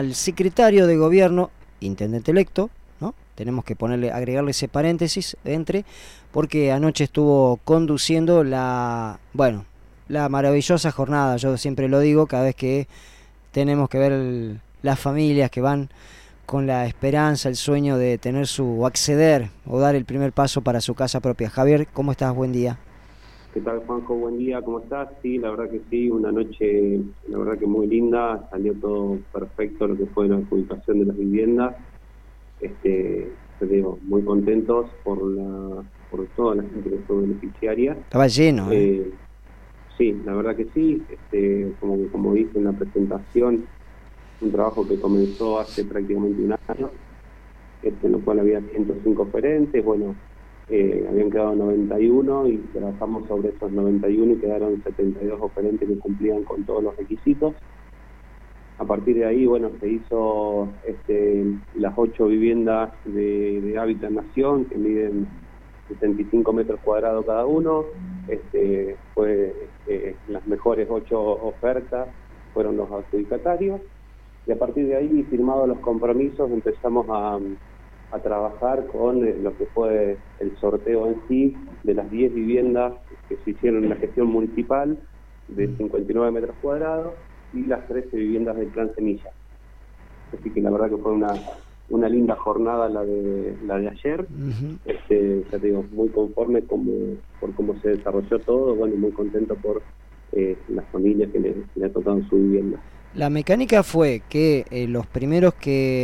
al secretario de gobierno, intendente electo, ¿no? Tenemos que agregarle ese paréntesis porque anoche estuvo conduciendo la maravillosa jornada. Yo siempre lo digo, cada vez que tenemos que ver las familias que van con la esperanza, el sueño de tener acceder o dar el primer paso para su casa propia. Javier, ¿cómo estás? Buen día. ¿Qué tal, Juanjo? Buen día, ¿cómo estás? Sí, la verdad que sí, una noche, la verdad que muy linda, salió todo perfecto lo que fue la adjudicación de las viviendas. Te digo, muy contentos por toda la gente que fue beneficiaria. Estaba lleno, Sí, la verdad que sí, como dije en la presentación, un trabajo que comenzó hace prácticamente un año, en lo cual había 105 oferentes, habían quedado 91 y trabajamos sobre esos 91 y quedaron 72 oferentes que cumplían con todos los requisitos. A partir de ahí, se hizo las 8 viviendas de Hábitat Nación, que miden 75 metros cuadrados cada uno. Las mejores 8 ofertas fueron los adjudicatarios. Y a partir de ahí, firmados los compromisos, empezamos a trabajar con lo que fue el sorteo en sí de las 10 viviendas que se hicieron en la gestión municipal de 59 metros cuadrados y las 13 viviendas del Plan Semilla. Así que la verdad que fue una linda jornada la de ayer. Ya te digo, muy conforme por cómo se desarrolló todo, muy contento por las familias que le ha tocado su vivienda. La mecánica fue que los primeros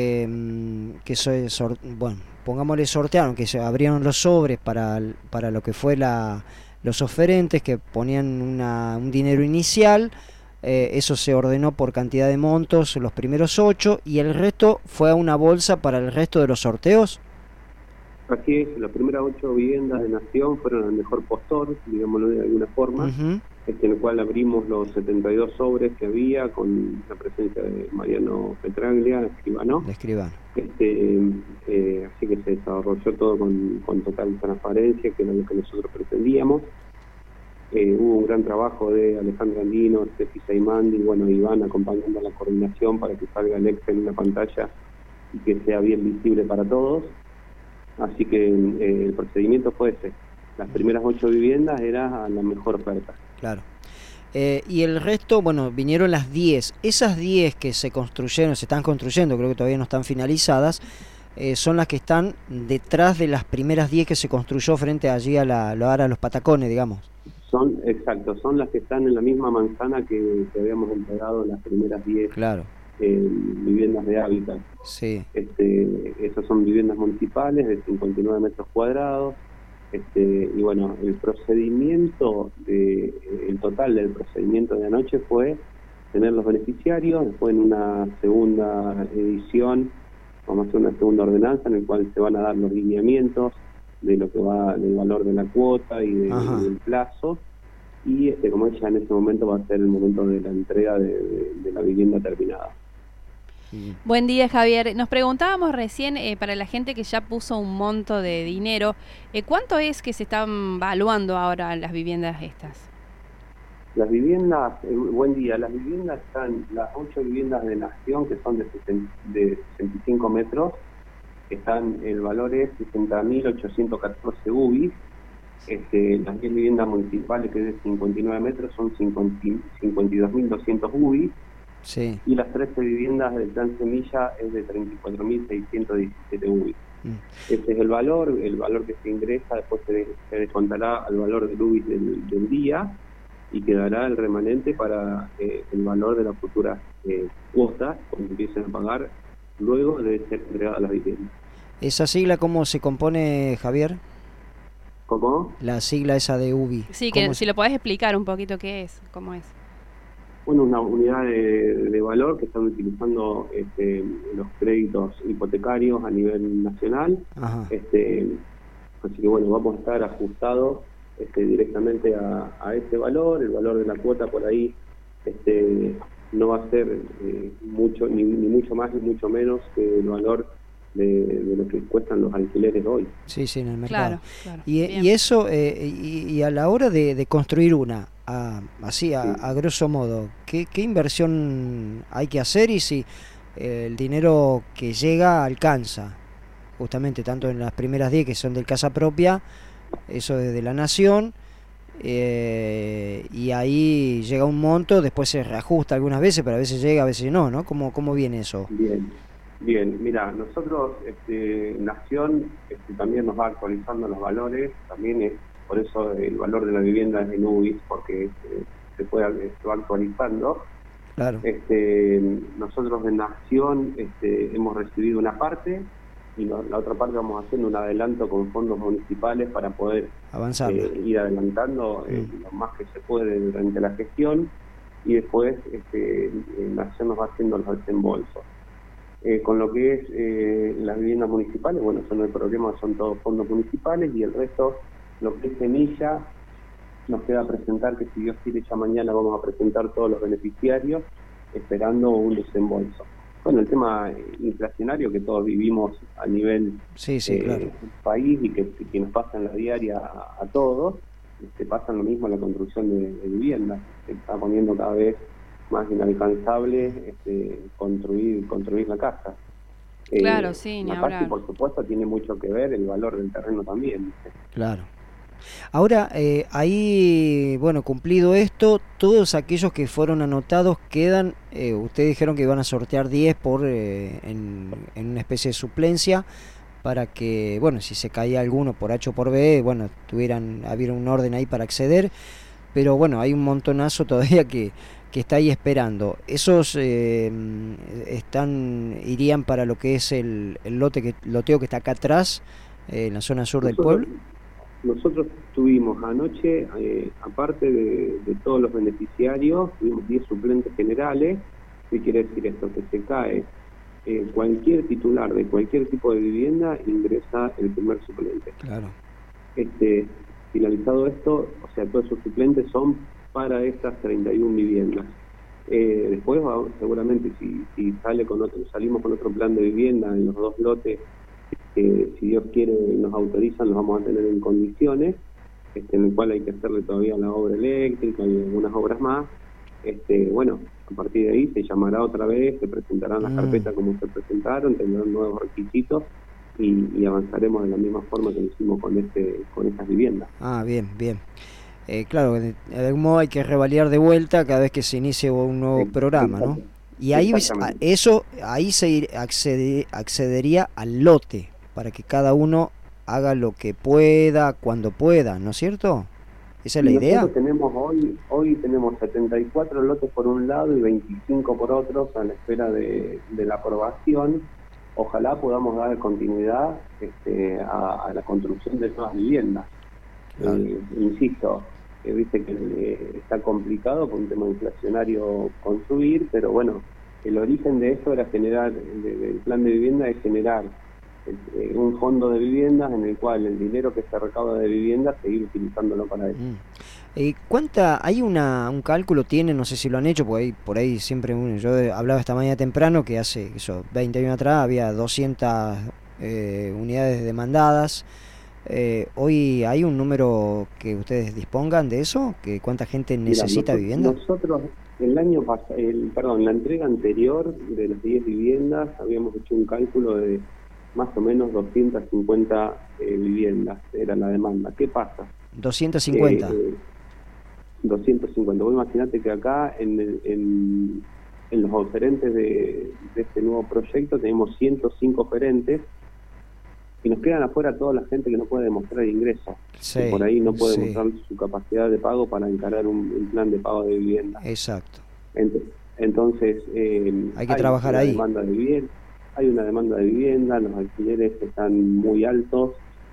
pongámosle sortearon, que se abrieron los sobres para lo que fue los oferentes, que ponían un dinero inicial, eso se ordenó por cantidad de montos, los primeros 8, y el resto fue a una bolsa para el resto de los sorteos. Así es, las primeras 8 viviendas de Nación fueron al mejor postor, digámoslo de alguna forma, en el cual abrimos los 72 sobres que había, con la presencia de Mariano Petraglia, escribano. Así que se desarrolló todo con total transparencia, que era lo que nosotros pretendíamos. Hubo un gran trabajo de Alejandro Andino, Steffi Saimandi, Iván acompañando a la coordinación para que salga el Excel en la pantalla y que sea bien visible para todos. Así que el procedimiento fue ese. Las primeras 8 viviendas era la mejor oferta. Claro. Y el resto, vinieron las 10. Esas 10 que se están construyendo, creo que todavía no están finalizadas, son las que están detrás de las primeras 10 que se construyó frente allí a los Patacones, digamos. Son las que están en la misma manzana que habíamos entregado las primeras 10. Claro. Viviendas de hábitat. Sí. Esas son viviendas municipales de 59 metros cuadrados. El procedimiento el total del procedimiento de anoche fue tener los beneficiarios. Después, en una segunda edición, vamos a hacer una segunda ordenanza en la cual se van a dar los lineamientos de lo que va del valor de la cuota y del plazo. Y como ya en este momento va a ser el momento de la entrega de la vivienda terminada. Buen día, Javier. Nos preguntábamos recién, para la gente que ya puso un monto de dinero, ¿cuánto es que se están valuando ahora las viviendas estas? Las viviendas, buen día, las viviendas están, las 8 viviendas de Nación, que son de 65 metros, el valor es 60.814 UBI. Las 10 viviendas municipales, que es de 59 metros, son 52.200 UBI. Sí. Y las 13 viviendas del Plan Semilla es de 34.617 UBI. Ese es el valor que se ingresa, después se descontará al valor del UBI del día y quedará el remanente para el valor de las futuras cuotas cuando empiecen a pagar luego de ser entregadas las viviendas. ¿Esa sigla cómo se compone, Javier? ¿Cómo? La sigla esa de UBI. Sí, que si lo podés explicar un poquito qué es, cómo es. Una unidad de valor que están utilizando los créditos hipotecarios a nivel nacional. Así que vamos a estar ajustados directamente a ese valor. El valor de la cuota por ahí no va a ser mucho ni mucho más ni mucho menos que el valor de lo que cuestan los alquileres hoy. Sí, en el mercado. Claro. Y eso, y a la hora de construir una, a grosso modo, ¿qué inversión hay que hacer? Y si el dinero que llega alcanza, justamente tanto en las primeras 10 que son del casa propia, eso desde la nación, y ahí llega un monto, después se reajusta algunas veces, pero a veces llega, a veces no, ¿no? ¿Cómo viene eso? Bien, mira, nosotros, Nación, también nos va actualizando los valores, también es por eso el valor de la vivienda es en UBIS, porque se va actualizando. Claro. Nosotros en Nación hemos recibido una parte y la otra parte vamos haciendo un adelanto con fondos municipales para poder avanzar, ir adelantando lo más que se puede durante la gestión, y después Nación nos va haciendo los desembolsos. Con lo que es las viviendas municipales, bueno, eso no hay problema, son todos fondos municipales, y el resto, lo que es semilla, nos queda presentar, que si Dios quiere ya mañana vamos a presentar todos los beneficiarios, esperando un desembolso. Bueno, el tema inflacionario que todos vivimos a nivel claro, país, y que nos pasa en la diaria a todos, pasa lo mismo en la construcción de viviendas. Se está poniendo cada vez más inalcanzable construir la casa. Claro, sí, ni hablar. Y por supuesto tiene mucho que ver el valor del terreno también, ¿viste? Claro. Ahora, ahí, bueno, cumplido esto, todos aquellos que fueron anotados quedan, ustedes dijeron que iban a sortear 10 en una especie de suplencia, para que, bueno, si se caía alguno por H o por B, bueno, hubiera un orden ahí para acceder, pero bueno, hay un montonazo todavía que está ahí esperando. Esos irían para lo que es el loteo que está acá atrás, en la zona sur del pueblo. Nosotros tuvimos anoche, aparte de todos los beneficiarios, tuvimos 10 suplentes generales. ¿Qué quiere decir esto? Que se cae cualquier titular de cualquier tipo de vivienda, ingresa el primer suplente. Claro. Finalizado esto, o sea, todos esos suplentes son para estas 31 viviendas. Después, seguramente, si salimos con otro plan de vivienda en los 2 lotes, si Dios quiere nos autorizan, los vamos a tener en condiciones, en el cual hay que hacerle todavía la obra eléctrica y algunas obras más. Bueno, a partir de ahí se llamará otra vez, se presentarán las carpetas como se presentaron, tendrán nuevos requisitos y avanzaremos de la misma forma que lo hicimos con estas viviendas. Bien. Claro, de algún modo hay que revalidar de vuelta cada vez que se inicie un nuevo programa, ¿no? Y ahí ahí se accedería al lote, para que cada uno haga lo que pueda, cuando pueda, ¿no es cierto? ¿Esa es la idea? Tenemos hoy tenemos 74 lotes por un lado y 25 por otros a la espera de la aprobación. Ojalá podamos dar continuidad a la construcción de nuevas viviendas. Claro. Insisto, viste que está complicado por un tema inflacionario construir, pero bueno, el origen de eso era generar, del plan de vivienda es generar un fondo de viviendas en el cual el dinero que se recauda de viviendas seguir utilizándolo para eso. Hay un cálculo, no sé si lo han hecho, porque por ahí siempre yo hablaba esta mañana temprano que hace 20 años atrás había 200 unidades demandadas. Hoy hay un número que ustedes dispongan de eso, que cuánta gente necesita vivienda. Nosotros el año pasado, la entrega anterior de las 10 viviendas habíamos hecho un cálculo de más o menos 250 viviendas, era la demanda. ¿Qué pasa? 250. 250. Vos imaginate que acá en los oferentes de este nuevo proyecto tenemos 105 oferentes y nos quedan afuera toda la gente que no puede demostrar ingresos, que por ahí no puede demostrar su capacidad de pago para encarar un plan de pago de vivienda. Exacto. Entonces hay que trabajar ahí. Hay una demanda de vivienda, los alquileres están muy altos,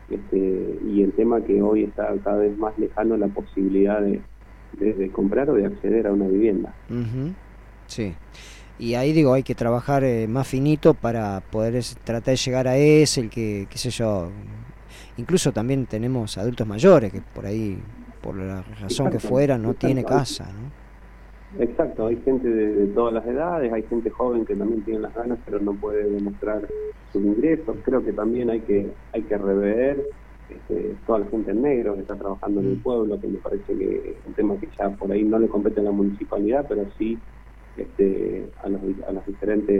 y el tema que hoy está cada vez más lejano la posibilidad de comprar o de acceder a una vivienda. Sí. Y ahí hay que trabajar más finito para poder tratar de llegar a ese, qué sé yo. Incluso también tenemos adultos mayores que por ahí, por la razón que fuera, no tiene casa, ¿no? Exacto, hay gente de todas las edades, hay gente joven que también tiene las ganas pero no puede demostrar sus ingresos. Creo que también hay que rever toda la gente en negro que está trabajando en el pueblo, que me parece que es un tema que ya por ahí no le compete a la municipalidad, pero sí a las diferentes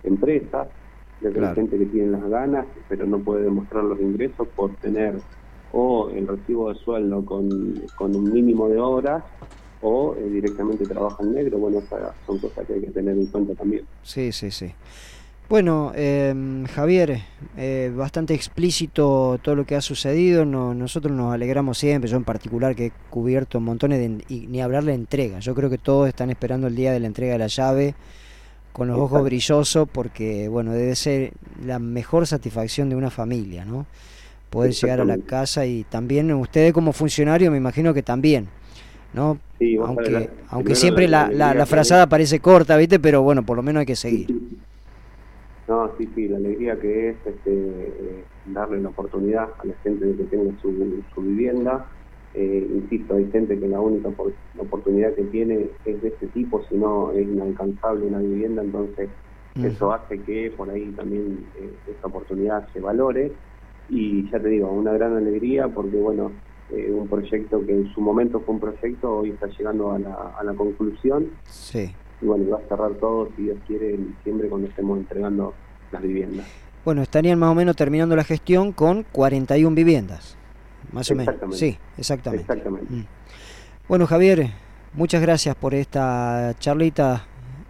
empresas, de Claro. gente que tiene las ganas, pero no puede demostrar los ingresos por tener o el recibo de sueldo con un mínimo de horas, o directamente trabaja en negro. Bueno, esas son cosas que hay que tener en cuenta también. Sí. Bueno, Javier, bastante explícito todo lo que ha sucedido. Nosotros nos alegramos siempre, yo en particular que he cubierto montones y ni hablar de entrega. Yo creo que todos están esperando el día de la entrega de la llave con los ojos brillosos, porque bueno, debe ser la mejor satisfacción de una familia, ¿no? Poder llegar a la casa, y también ustedes como funcionarios me imagino que también, ¿no? Sí, aunque siempre la frazada parece corta, ¿viste? Pero bueno, por lo menos hay que seguir. No, sí, la alegría que es darle la oportunidad a la gente de que tenga su vivienda. Insisto, hay gente que la única oportunidad que tiene es de este tipo, si no es inalcanzable una vivienda, entonces eso hace que por ahí también esta oportunidad se valore. Y ya te digo, una gran alegría porque bueno, un proyecto que en su momento fue un proyecto, hoy está llegando a la conclusión. Sí. Y bueno, va a cerrar todo, si Dios quiere, en diciembre, cuando estemos entregando las viviendas. Bueno, estarían más o menos terminando la gestión con 41 viviendas, más o menos. Sí, exactamente. Bueno, Javier, muchas gracias por esta charlita.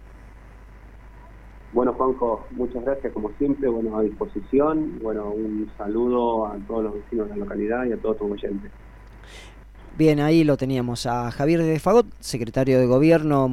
Bueno, Juanjo, muchas gracias como siempre, bueno, a disposición. Bueno, un saludo a todos los vecinos de la localidad y a todos tus oyentes. Bien, ahí lo teníamos a Javier de Fagot, secretario de Gobierno